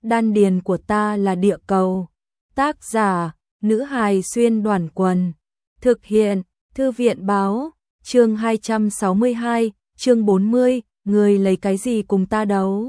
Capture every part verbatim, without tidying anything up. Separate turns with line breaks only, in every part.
đan điền của ta là địa cầu. Tác giả, nữ hài xuyên đoàn quần. Thực hiện, thư viện báo, chương hai trăm sáu mươi hai, chương bốn mươi, người lấy cái gì cùng ta đấu.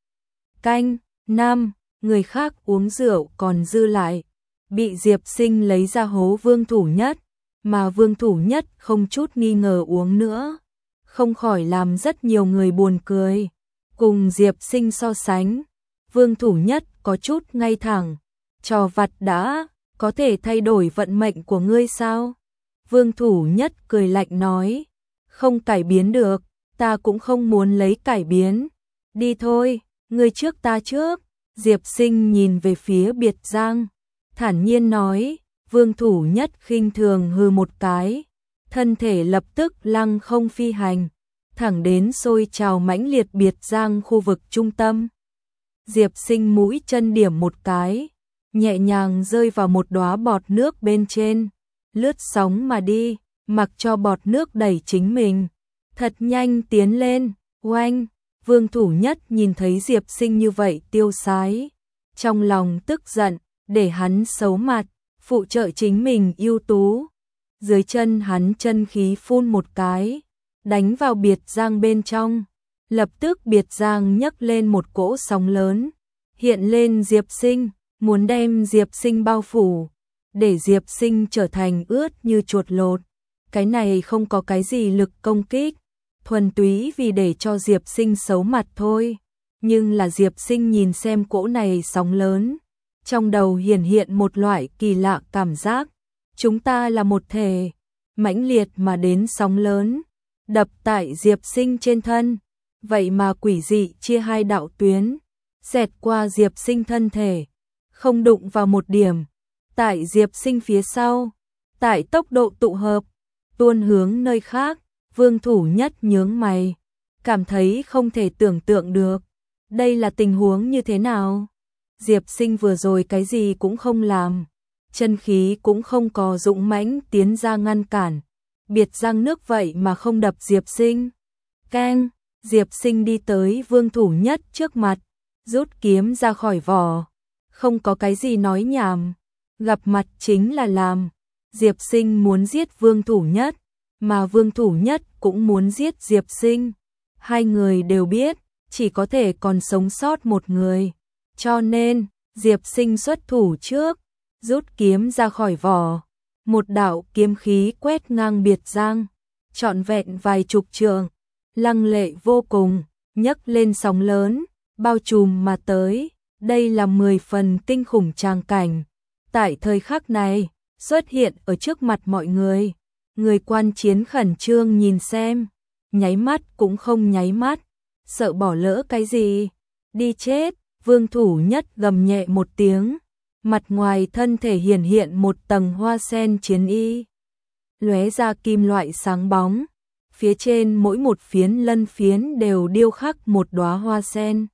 Canh, năm, người khác uống rượu còn dư lại. Bị Diệp Sinh lấy ra hố Vương Thủ Nhất, mà Vương Thủ Nhất không chút nghi ngờ uống nữa. Không khỏi làm rất nhiều người buồn cười. Cùng Diệp Sinh so sánh, Vương Thủ Nhất có chút ngay thẳng. Trò vặt đã, có thể thay đổi vận mệnh của ngươi sao? Vương Thủ Nhất cười lạnh nói, không cải biến được, ta cũng không muốn lấy cải biến. Đi thôi, ngươi trước ta trước. Diệp Sinh nhìn về phía Biệt Giang, thản nhiên nói. Vương Thủ Nhất khinh thường hừ một cái, thân thể lập tức lăng không phi hành, thẳng đến xôi trào mãnh liệt Biệt Giang khu vực trung tâm. Diệp Sinh mũi chân điểm một cái, nhẹ nhàng rơi vào một đóa bọt nước bên trên, lướt sóng mà đi, mặc cho bọt nước đẩy chính mình, thật nhanh tiến lên. Oanh! Vương Thủ Nhất nhìn thấy Diệp Sinh như vậy tiêu sái, trong lòng tức giận, để hắn xấu mặt, phụ trợ chính mình ưu tú. Dưới chân hắn chân khí phun một cái, đánh vào Biệt Giang bên trong, lập tức Biệt Giang nhấc lên một cỗ sóng lớn, hiện lên Diệp Sinh, muốn đem Diệp Sinh bao phủ, để Diệp Sinh trở thành ướt như chuột lột. Cái này không có cái gì lực công kích, thuần túy vì để cho Diệp Sinh xấu mặt thôi. Nhưng là Diệp Sinh nhìn xem cỗ này sóng lớn, trong đầu hiển hiện một loại kỳ lạ cảm giác. Chúng ta là một thể, mãnh liệt mà đến sóng lớn, đập tại Diệp Sinh trên thân, vậy mà quỷ dị chia hai đạo tuyến, xẹt qua Diệp Sinh thân thể, không đụng vào một điểm. Tại Diệp Sinh phía sau, tại tốc độ tụ hợp, tuôn hướng nơi khác. Vương Thủ Nhất nhướng mày, cảm thấy không thể tưởng tượng được. Đây là tình huống như thế nào? Diệp Sinh vừa rồi cái gì cũng không làm, chân khí cũng không có dũng mãnh tiến ra ngăn cản. Biệt Giang nước vậy mà không đập Diệp Sinh. Keng! Diệp Sinh đi tới Vương Thủ Nhất trước mặt, rút kiếm ra khỏi vỏ. Không có cái gì nói nhảm, gặp mặt chính là làm. Diệp Sinh muốn giết Vương Thủ Nhất, mà Vương Thủ Nhất cũng muốn giết Diệp Sinh. Hai người đều biết, chỉ có thể còn sống sót một người. Cho nên, Diệp Sinh xuất thủ trước, rút kiếm ra khỏi vỏ. Một đạo kiếm khí quét ngang Biệt Giang, trọn vẹn vài chục trượng, lăng lệ vô cùng, nhấc lên sóng lớn, bao trùm mà tới. Đây là mười phần kinh khủng tràng cảnh. Tại thời khắc này, xuất hiện ở trước mặt mọi người. Người quan chiến khẩn trương nhìn xem, nháy mắt cũng không nháy mắt, sợ bỏ lỡ cái gì. Đi chết! Vương Thủ Nhất gầm nhẹ một tiếng, mặt ngoài thân thể hiển hiện một tầng hoa sen chiến y, lóe ra kim loại sáng bóng, phía trên mỗi một phiến lân phiến đều điêu khắc một đóa hoa sen,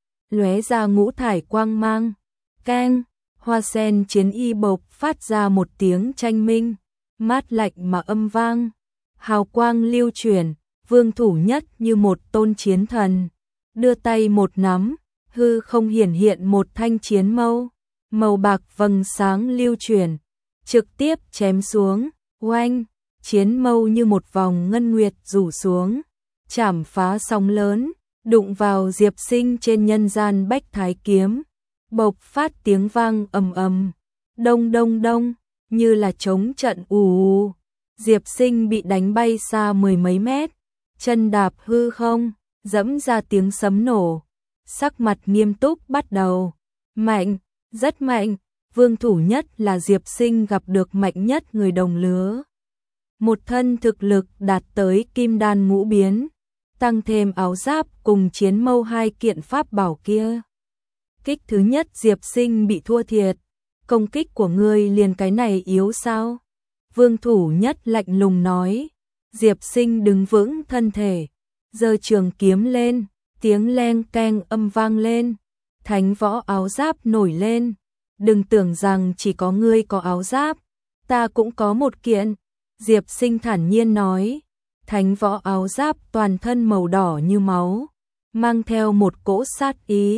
lóe ra ngũ thải quang mang. Keng! Hoa sen chiến y bộc phát ra một tiếng tranh minh, mát lạnh mà âm vang, hào quang lưu chuyển. Vương Thủ Nhất như một tôn chiến thần, đưa tay một nắm, hư không hiển hiện một thanh chiến mâu, màu bạc vầng sáng lưu chuyển, trực tiếp chém xuống. Oanh! Chiến mâu như một vòng ngân nguyệt rủ xuống, chảm phá sóng lớn, đụng vào Diệp Sinh trên nhân gian bách thái kiếm, bộc phát tiếng vang ầm ầm, đông đông đông, như là trống trận ù ù. Diệp Sinh bị đánh bay xa mười mấy mét, chân đạp hư không, dẫm ra tiếng sấm nổ, sắc mặt nghiêm túc bắt đầu. Mạnh, rất mạnh. Vương Thủ Nhất là Diệp Sinh gặp được mạnh nhất người đồng lứa. Một thân thực lực đạt tới kim đan ngũ biến, tăng thêm áo giáp cùng chiến mâu hai kiện pháp bảo kia. Kích thứ nhất Diệp Sinh bị thua thiệt, công kích của ngươi liền cái này yếu sao? Vương Thủ Nhất lạnh lùng nói. Diệp Sinh đứng vững thân thể, giơ trường kiếm lên, tiếng leng keng âm vang lên, thánh võ áo giáp nổi lên. Đừng tưởng rằng chỉ có ngươi có áo giáp, ta cũng có một kiện. Diệp Sinh thản nhiên nói. Thánh võ áo giáp toàn thân màu đỏ như máu, mang theo một cỗ sát ý,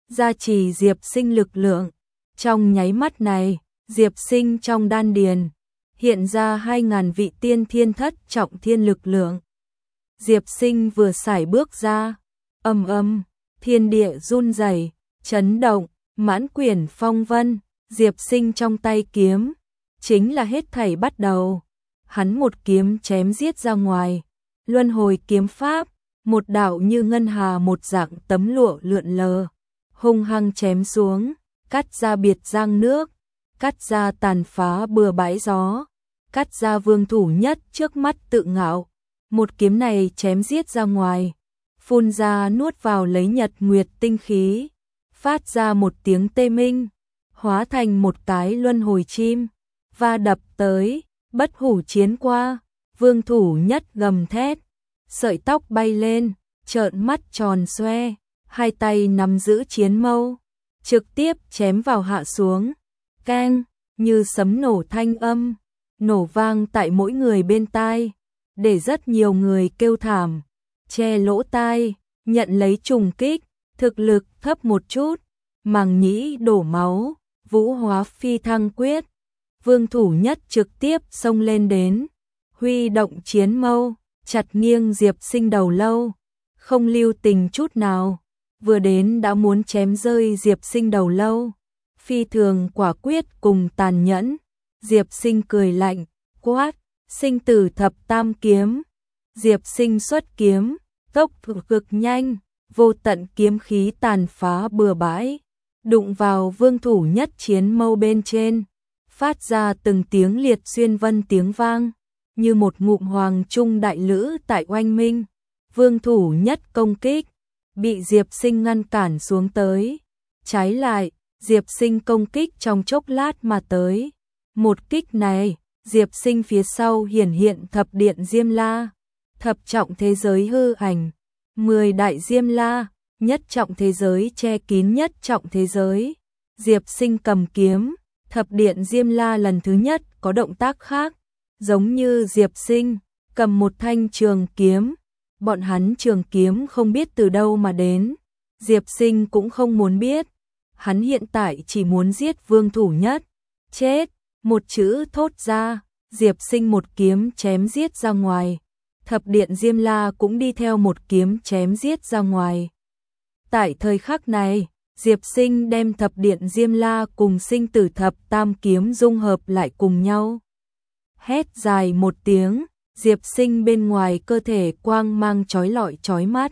gia trì Diệp Sinh lực lượng. Trong nháy mắt này, Diệp Sinh trong đan điền hiện ra hai ngàn vị tiên thiên thất trọng thiên lực lượng. Diệp Sinh vừa sải bước ra, ầm ầm, thiên địa run rẩy, chấn động, mãn quyển phong vân. Diệp Sinh trong tay kiếm chính là hết thảy bắt đầu. Hắn một kiếm chém giết ra ngoài, luân hồi kiếm pháp, một đạo như ngân hà một dạng tấm lụa lượn lờ, hung hăng chém xuống, cắt ra biệt giang nước, cắt ra tàn phá bừa bãi gió, cắt ra Vương Thủ Nhất trước mắt tự ngạo. Một kiếm này chém giết ra ngoài, phun ra nuốt vào lấy nhật nguyệt tinh khí, phát ra một tiếng tê minh, hóa thành một cái luân hồi chim, và đập tới, bất hủ chiến qua. Vương Thủ Nhất gầm thét, sợi tóc bay lên, trợn mắt tròn xoe, hai tay nắm giữ chiến mâu, trực tiếp chém vào hạ xuống. Keng, như sấm nổ thanh âm, nổ vang tại mỗi người bên tai, để rất nhiều người kêu thảm, che lỗ tai, nhận lấy trùng kích, thực lực thấp một chút, màng nhĩ đổ máu, vũ hóa phi thăng quyết. Vương Thủ Nhất trực tiếp xông lên đến, huy động chiến mâu, chặt nghiêng Diệp Sinh đầu lâu, không lưu tình chút nào, vừa đến đã muốn chém rơi Diệp Sinh đầu lâu, phi thường quả quyết cùng tàn nhẫn. Diệp Sinh cười lạnh, quát, sinh tử thập tam kiếm. Diệp Sinh xuất kiếm, tốc cực nhanh, vô tận kiếm khí tàn phá bừa bãi, đụng vào Vương Thủ Nhất chiến mâu bên trên, phát ra từng tiếng liệt xuyên vân tiếng vang, như một ngụm hoàng trung đại lữ tại oanh minh. Vương Thủ Nhất công kích, bị Diệp Sinh ngăn cản xuống tới. Trái lại, Diệp Sinh công kích trong chốc lát mà tới. Một kích này, Diệp Sinh phía sau hiển hiện thập điện Diêm La, thập trọng thế giới hư ảnh, mười đại Diêm La, nhất trọng thế giới che kín nhất trọng thế giới. Diệp Sinh cầm kiếm, thập điện Diêm La lần thứ nhất có động tác khác, giống như Diệp Sinh cầm một thanh trường kiếm. Bọn hắn trường kiếm không biết từ đâu mà đến, Diệp Sinh cũng không muốn biết. Hắn hiện tại chỉ muốn giết Vương Thủ Nhất. Chết, một chữ thốt ra, Diệp Sinh một kiếm chém giết ra ngoài. Thập điện Diêm La cũng đi theo một kiếm chém giết ra ngoài. Tại thời khắc này, Diệp Sinh đem thập điện Diêm La cùng sinh tử thập tam kiếm dung hợp lại cùng nhau. Hét dài một tiếng, Diệp Sinh bên ngoài cơ thể quang mang chói lọi chói mắt.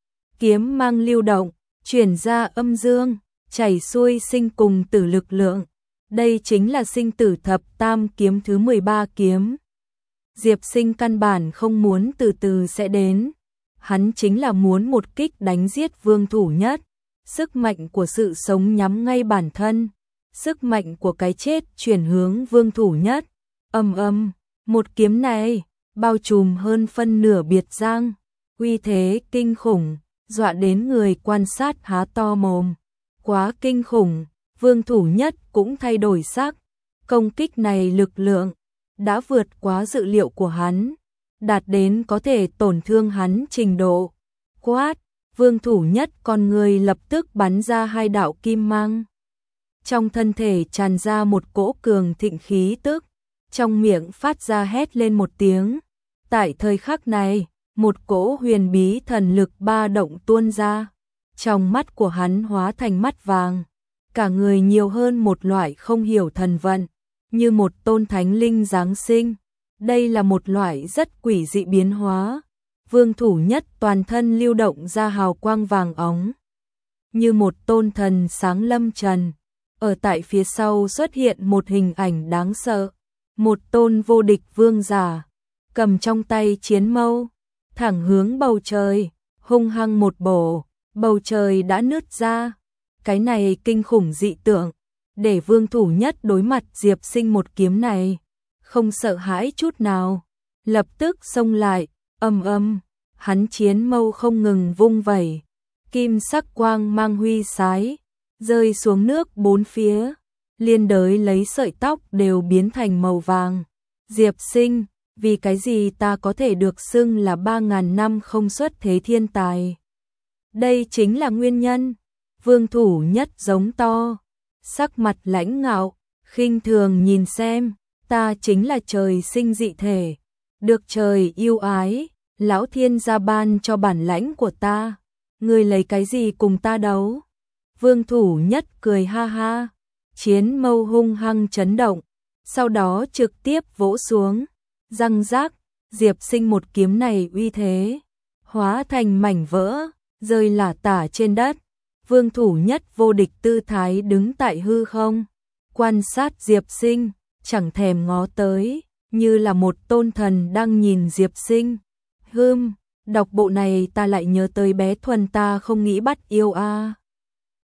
Kiếm mang lưu động, chuyển ra âm dương, chảy xuôi sinh cùng tử lực lượng. Đây chính là sinh tử thập tam kiếm thứ mười ba kiếm. Diệp Sinh căn bản không muốn từ từ sẽ đến. Hắn chính là muốn một kích đánh giết Vương Thủ Nhất. Sức mạnh của sự sống nhắm ngay bản thân. Sức mạnh của cái chết chuyển hướng Vương Thủ Nhất. Ầm ầm, một kiếm này bao trùm hơn phân nửa biệt giang, uy thế kinh khủng, dọa đến người quan sát há to mồm. Quá kinh khủng, Vương Thủ Nhất cũng thay đổi sắc. Công kích này lực lượng đã vượt quá dự liệu của hắn, đạt đến có thể tổn thương hắn trình độ. Quát, Vương Thủ Nhất con người lập tức bắn ra hai đạo kim mang. Trong thân thể tràn ra một cỗ cường thịnh khí tức, trong miệng phát ra hét lên một tiếng. Tại thời khắc này, một cỗ huyền bí thần lực ba động tuôn ra. Trong mắt của hắn hóa thành mắt vàng, cả người nhiều hơn một loại không hiểu thần vận, như một tôn thánh linh giáng sinh. Đây là một loại rất quỷ dị biến hóa. Vương Thủ Nhất toàn thân lưu động ra hào quang vàng óng, như một tôn thần sáng lâm trần. Ở tại phía sau xuất hiện một hình ảnh đáng sợ, một tôn vô địch vương giả, cầm trong tay chiến mâu, thẳng hướng bầu trời, hung hăng một bổ, bầu trời đã nứt ra. Cái này kinh khủng dị tượng, để Vương Thủ Nhất đối mặt Diệp Sinh một kiếm này, không sợ hãi chút nào, lập tức xông lại, ầm ầm, hắn chiến mâu không ngừng vung vẩy, kim sắc quang mang huy sái, rơi xuống nước bốn phía, liên đới lấy sợi tóc đều biến thành màu vàng. Diệp Sinh, vì cái gì ta có thể được xưng là ba ngàn năm không xuất thế thiên tài? Đây chính là nguyên nhân. Vương Thủ Nhất giống to, sắc mặt lãnh ngạo, khinh thường nhìn xem, ta chính là trời sinh dị thể, được trời yêu ái, lão thiên gia ban cho bản lãnh của ta, ngươi lấy cái gì cùng ta đấu? Vương Thủ Nhất cười ha ha, chiến mâu hung hăng chấn động, sau đó trực tiếp vỗ xuống, răng rác, Diệp Sinh một kiếm này uy thế, hóa thành mảnh vỡ, rơi lả tả trên đất. Vương Thủ Nhất vô địch tư thái đứng tại hư không, quan sát Diệp Sinh, chẳng thèm ngó tới, như là một tôn thần đang nhìn Diệp Sinh. Hừm, đọc bộ này ta lại nhớ tới bé Thuần ta không nghĩ bắt yêu a.